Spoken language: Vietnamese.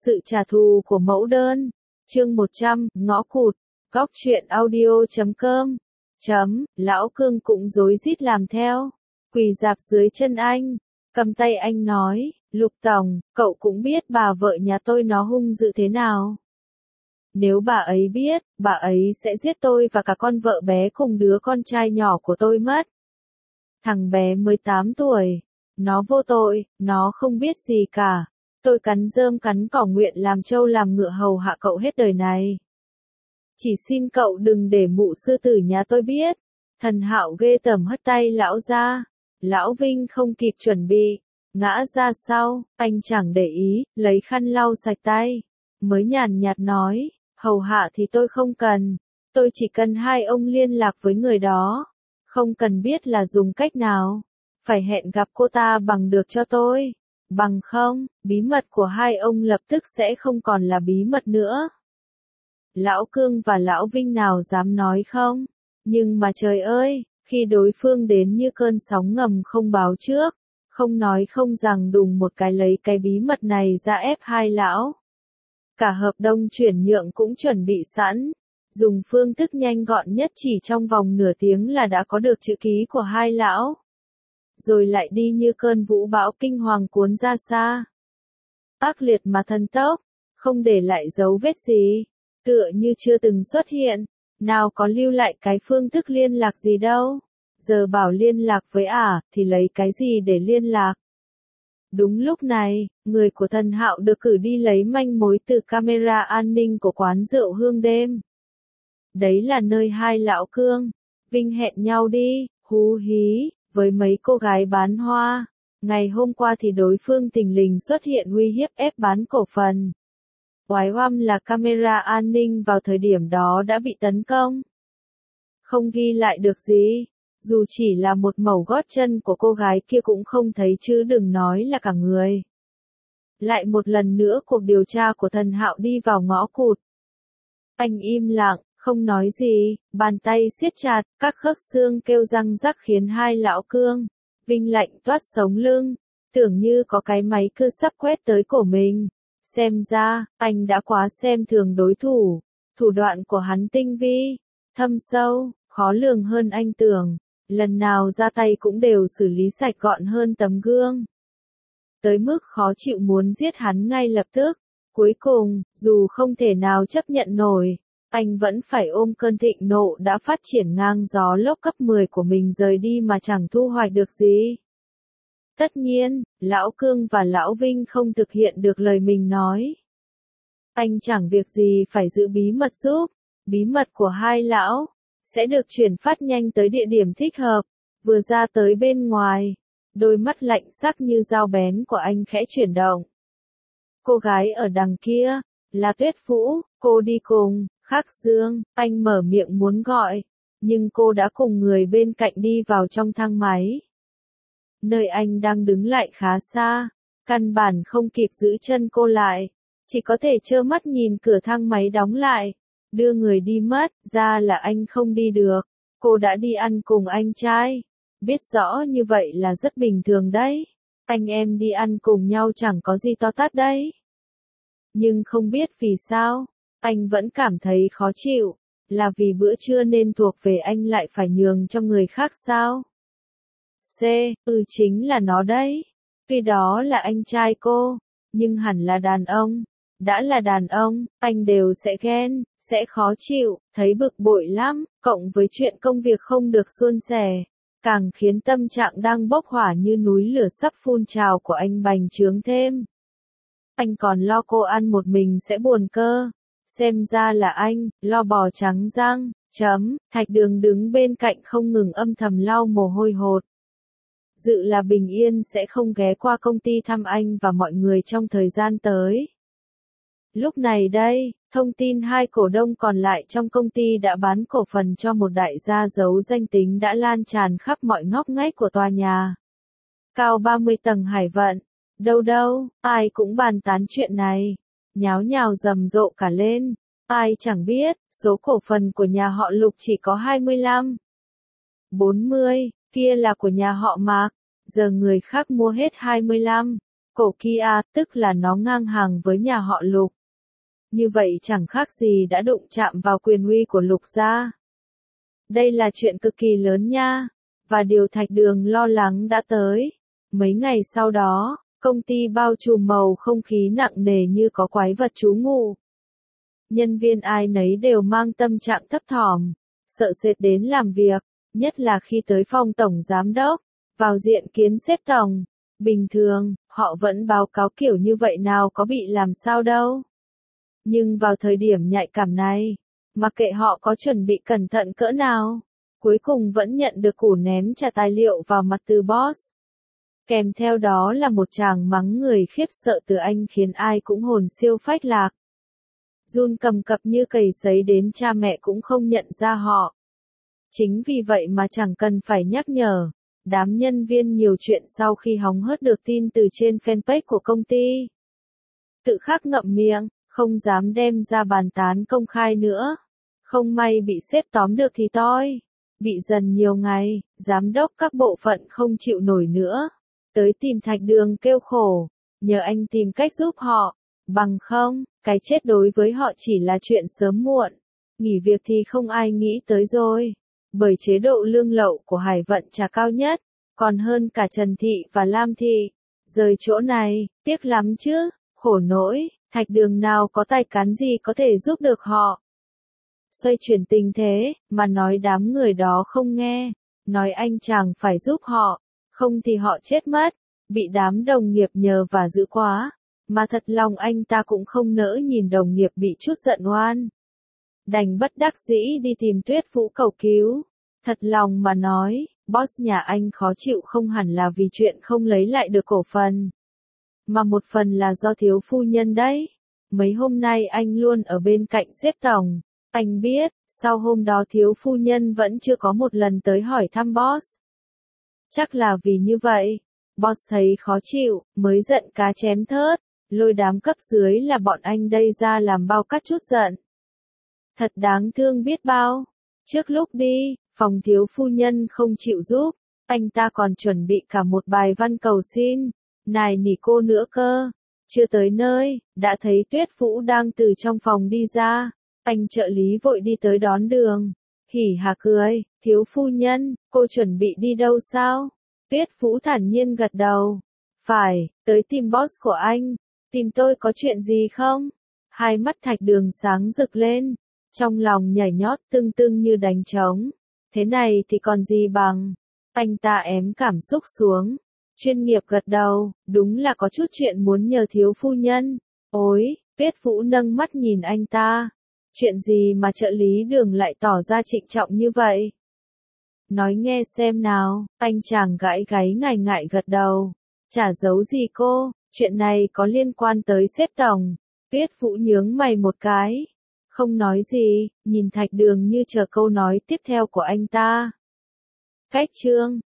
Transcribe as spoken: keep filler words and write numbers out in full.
Sự trả thù của mẫu đơn. Chương một trăm, ngõ cụt. Góc truyện audio chấm com. Chấm, lão Cương cũng rối rít làm theo. Quỳ rạp dưới chân anh. Cầm tay anh nói, Lục Tổng, cậu cũng biết bà vợ nhà tôi nó hung dữ thế nào. Nếu bà ấy biết, bà ấy sẽ giết tôi và cả con vợ bé cùng đứa con trai nhỏ của tôi mất. Thằng bé mới tám tuổi. Nó vô tội, nó không biết gì cả. Tôi cắn rơm cắn cỏ nguyện làm trâu làm ngựa hầu hạ cậu hết đời này. Chỉ xin cậu đừng để mụ sư tử nhà tôi biết. Thần Hạo ghê tởm hất tay lão ra. Lão Vinh không kịp chuẩn bị, ngã ra sau, anh chẳng để ý, lấy khăn lau sạch tay. Mới nhàn nhạt nói, hầu hạ thì tôi không cần. Tôi chỉ cần hai ông liên lạc với người đó. Không cần biết là dùng cách nào. Phải hẹn gặp cô ta bằng được cho tôi. Bằng không, bí mật của hai ông lập tức sẽ không còn là bí mật nữa. Lão Cương và Lão Vinh nào dám nói không? Nhưng mà trời ơi, khi đối phương đến như cơn sóng ngầm không báo trước, không nói không rằng đùng một cái lấy cái bí mật này ra ép hai lão. Cả hợp đồng chuyển nhượng cũng chuẩn bị sẵn, dùng phương thức nhanh gọn nhất chỉ trong vòng nửa tiếng là đã có được chữ ký của hai lão. Rồi lại đi như cơn vũ bão kinh hoàng cuốn ra xa. Ác liệt mà thần tốc, không để lại dấu vết gì, tựa như chưa từng xuất hiện, nào có lưu lại cái phương thức liên lạc gì đâu. Giờ bảo liên lạc với ả, thì lấy cái gì để liên lạc? Đúng lúc này, người của Thần Hạo được cử đi lấy manh mối từ camera an ninh của quán rượu Hương Đêm. Đấy là nơi hai lão Cương, Vinh hẹn nhau đi, hú hí, với mấy cô gái bán hoa. Ngày hôm qua thì đối phương tình lình xuất hiện uy hiếp ép bán cổ phần. Oái oăm là camera an ninh vào thời điểm đó đã bị tấn công. Không ghi lại được gì, dù chỉ là một mẩu gót chân của cô gái kia cũng không thấy chứ đừng nói là cả người. Lại một lần nữa cuộc điều tra của Thần Hạo đi vào ngõ cụt. Anh im lặng, không nói gì, bàn tay siết chặt, các khớp xương kêu răng rắc khiến hai lão Cương, Vinh lạnh toát sống lưng, tưởng như có cái máy cơ sắp quét tới cổ mình. Xem ra, anh đã quá xem thường đối thủ, thủ đoạn của hắn tinh vi, thâm sâu, khó lường hơn anh tưởng, lần nào ra tay cũng đều xử lý sạch gọn hơn tấm gương. Tới mức khó chịu muốn giết hắn ngay lập tức, cuối cùng, dù không thể nào chấp nhận nổi, anh vẫn phải ôm cơn thịnh nộ đã phát triển ngang gió lốc cấp mười của mình rời đi mà chẳng thu hoạch được gì. Tất nhiên, Lão Cương và Lão Vinh không thực hiện được lời mình nói. Anh chẳng việc gì phải giữ bí mật giúp, bí mật của hai lão sẽ được chuyển phát nhanh tới địa điểm thích hợp. Vừa ra tới bên ngoài, đôi mắt lạnh sắc như dao bén của anh khẽ chuyển động. Cô gái ở đằng kia là Tuyết Vũ, cô đi cùng Khắc Dương. Anh mở miệng muốn gọi, nhưng cô đã cùng người bên cạnh đi vào trong thang máy. Nơi anh đang đứng lại khá xa, căn bản không kịp giữ chân cô lại, chỉ có thể trơ mắt nhìn cửa thang máy đóng lại, đưa người đi mất, ra là anh không đi được. Cô đã đi ăn cùng anh trai, biết rõ như vậy là rất bình thường đấy, anh em đi ăn cùng nhau chẳng có gì to tát đấy. Nhưng không biết vì sao, anh vẫn cảm thấy khó chịu, là vì bữa trưa nên thuộc về anh lại phải nhường cho người khác sao? C, ừ chính là nó đấy. Tuy đó là anh trai cô, nhưng hẳn là đàn ông. Đã là đàn ông, anh đều sẽ ghen, sẽ khó chịu, thấy bực bội lắm, cộng với chuyện công việc không được suôn sẻ, càng khiến tâm trạng đang bốc hỏa như núi lửa sắp phun trào của anh bành trướng thêm. Anh còn lo cô ăn một mình sẽ buồn cơ. Xem ra là anh, lo bò trắng răng, chấm, Thạch Đường đứng bên cạnh không ngừng âm thầm lau mồ hôi hột. Dự là bình yên sẽ không ghé qua công ty thăm anh và mọi người trong thời gian tới. Lúc này đây, thông tin hai cổ đông còn lại trong công ty đã bán cổ phần cho một đại gia giấu danh tính đã lan tràn khắp mọi ngóc ngách của tòa nhà. Cao ba mươi tầng Hải Vận, đâu đâu, ai cũng bàn tán chuyện này, nháo nhào rầm rộ cả lên. Ai chẳng biết, số cổ phần của nhà họ Lục chỉ có hai mươi lăm, bốn mươi, kia là của nhà họ Mạc, giờ người khác mua hết hai mươi lăm. Cổ Kia, tức là nó ngang hàng với nhà họ Lục. Như vậy chẳng khác gì đã đụng chạm vào quyền uy của Lục gia. Đây là chuyện cực kỳ lớn nha, và điều Thạch Đường lo lắng đã tới. Mấy ngày sau đó, công ty bao trùm bầu không khí nặng nề như có quái vật trú ngụ. Nhân viên ai nấy đều mang tâm trạng thấp thỏm, sợ sệt đến làm việc, nhất là khi tới phòng tổng giám đốc, vào diện kiến sếp tổng. Bình thường, họ vẫn báo cáo kiểu như vậy nào có bị làm sao đâu. Nhưng vào thời điểm nhạy cảm này, mặc kệ họ có chuẩn bị cẩn thận cỡ nào, cuối cùng vẫn nhận được củ ném trả tài liệu vào mặt từ boss. Kèm theo đó là một tràng mắng người khiếp sợ từ anh khiến ai cũng hồn siêu phách lạc. Run cầm cập như cầy sấy đến cha mẹ cũng không nhận ra họ. Chính vì vậy mà chẳng cần phải nhắc nhở, đám nhân viên nhiều chuyện sau khi hóng hớt được tin từ trên fanpage của công ty. Tự khắc ngậm miệng, không dám đem ra bàn tán công khai nữa. Không may bị sếp tóm được thì toi. Bị dần nhiều ngày, giám đốc các bộ phận không chịu nổi nữa. Tới tìm Thạch Đường kêu khổ, nhờ anh tìm cách giúp họ. Bằng không, cái chết đối với họ chỉ là chuyện sớm muộn. Nghỉ việc thì không ai nghĩ tới rồi. Bởi chế độ lương lậu của Hải Vận trả cao nhất, còn hơn cả Trần Thị và Lam Thị. Rời chỗ này, tiếc lắm chứ, khổ nỗi, Thạch Đường nào có tài cán gì có thể giúp được họ. Xoay chuyển tình thế, mà nói đám người đó không nghe, nói anh chàng phải giúp họ, không thì họ chết mất, bị đám đồng nghiệp nhờ và giữ quá, mà thật lòng anh ta cũng không nỡ nhìn đồng nghiệp bị chút giận oan. Đành bất đắc dĩ đi tìm Tuyết Vũ cầu cứu. Thật lòng mà nói, boss nhà anh khó chịu không hẳn là vì chuyện không lấy lại được cổ phần, mà một phần là do thiếu phu nhân đấy. Mấy hôm nay anh luôn ở bên cạnh sếp tổng. Anh biết, sau hôm đó thiếu phu nhân vẫn chưa có một lần tới hỏi thăm boss. Chắc là vì như vậy, boss thấy khó chịu, mới giận cá chém thớt, lôi đám cấp dưới là bọn anh đây ra làm bao cắt chút giận. Thật đáng thương biết bao. Trước lúc đi, phòng thiếu phu nhân không chịu giúp, anh ta còn chuẩn bị cả một bài văn cầu xin, nài nỉ cô nữa cơ. Chưa tới nơi, đã thấy Tuyết Vũ đang từ trong phòng đi ra. Anh trợ lý vội đi tới đón đường, hỉ hả cười, thiếu phu nhân, cô chuẩn bị đi đâu sao? Tuyết Vũ thản nhiên gật đầu. Phải, tới tìm boss của anh. Tìm tôi có chuyện gì không? Hai mắt Thạch Đường sáng rực lên, trong lòng nhảy nhót tưng tưng như đánh trống. Thế này thì còn gì bằng. Anh ta ém cảm xúc xuống, chuyên nghiệp gật đầu, đúng là có chút chuyện muốn nhờ thiếu phu nhân. Ôi, Tuyết Vũ nâng mắt nhìn anh ta. Chuyện gì mà trợ lý Đường lại tỏ ra trịnh trọng như vậy? Nói nghe xem nào, anh chàng gãi gáy ngại ngại gật đầu. Chả giấu gì cô, chuyện này có liên quan tới sếp tổng. Tuyết Vũ nhướng mày một cái. Không nói gì, nhìn Thạch Đường như chờ câu nói tiếp theo của anh ta. Cách chương